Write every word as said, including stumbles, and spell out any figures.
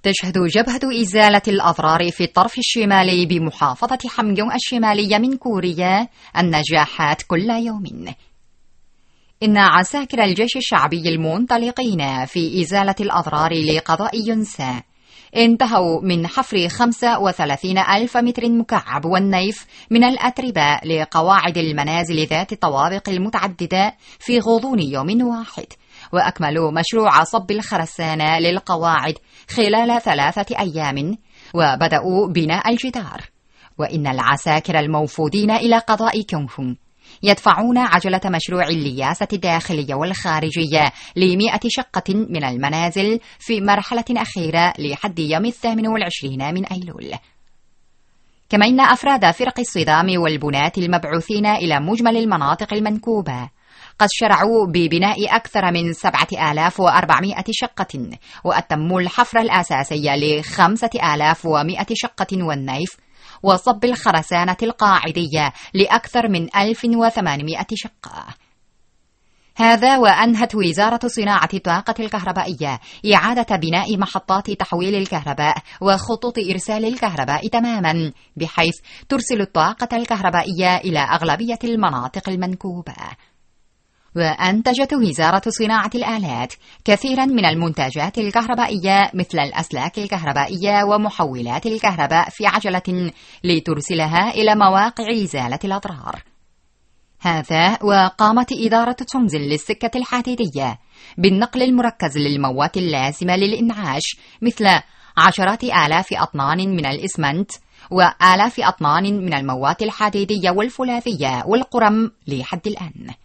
تشهد جبهة إزالة الأضرار في الطرف الشمالي بمحافظة حمجونغ الشمالية من كوريا النجاحات كل يوم. إن عساكر الجيش الشعبي المنطلقين في إزالة الأضرار لقضاء يونسا انتهوا من حفر خمسة وثلاثين ألف متر مكعب والنيف من الأتربة لقواعد المنازل ذات الطوابق المتعددة في غضون يوم واحد، وأكملوا مشروع صب الخرسانة للقواعد خلال ثلاثة أيام، وبدأوا بناء الجدار. وإن العساكر الموفودين إلى قضاء كيونغهون يدفعون عجلة مشروع اللياسة الداخلية والخارجية لمئة شقة من المنازل في مرحلة أخيرة لحد يوم الثامن والعشرين من أيلول. كما إن أفراد فرق الصدام والبنات المبعوثين إلى مجمل المناطق المنكوبة قد شرعوا ببناء أكثر من سبعة آلاف وأربعمائة شقة، وأتموا الحفر الأساسي لخمسة آلاف ومائة شقة والنيف، وصب الخرسانة القاعدية لأكثر من ألف وثمانمائة شقة. هذا وأنهت وزارة صناعة الطاقة الكهربائية إعادة بناء محطات تحويل الكهرباء وخطوط إرسال الكهرباء تماما، بحيث ترسل الطاقة الكهربائية إلى أغلبية المناطق المنكوبة. وأنتجت وزارة صناعة الآلات كثيرا من المنتجات الكهربائية مثل الأسلاك الكهربائية ومحولات الكهرباء في عجلة لترسلها إلى مواقع إزالة الأضرار. هذا وقامت إدارة تونزن للسكة الحديدية بالنقل المركز للمواد اللازمة للإنعاش مثل عشرات آلاف أطنان من الإسمنت وآلاف أطنان من المواد الحديدية والفولاذية والقرم لحد الآن.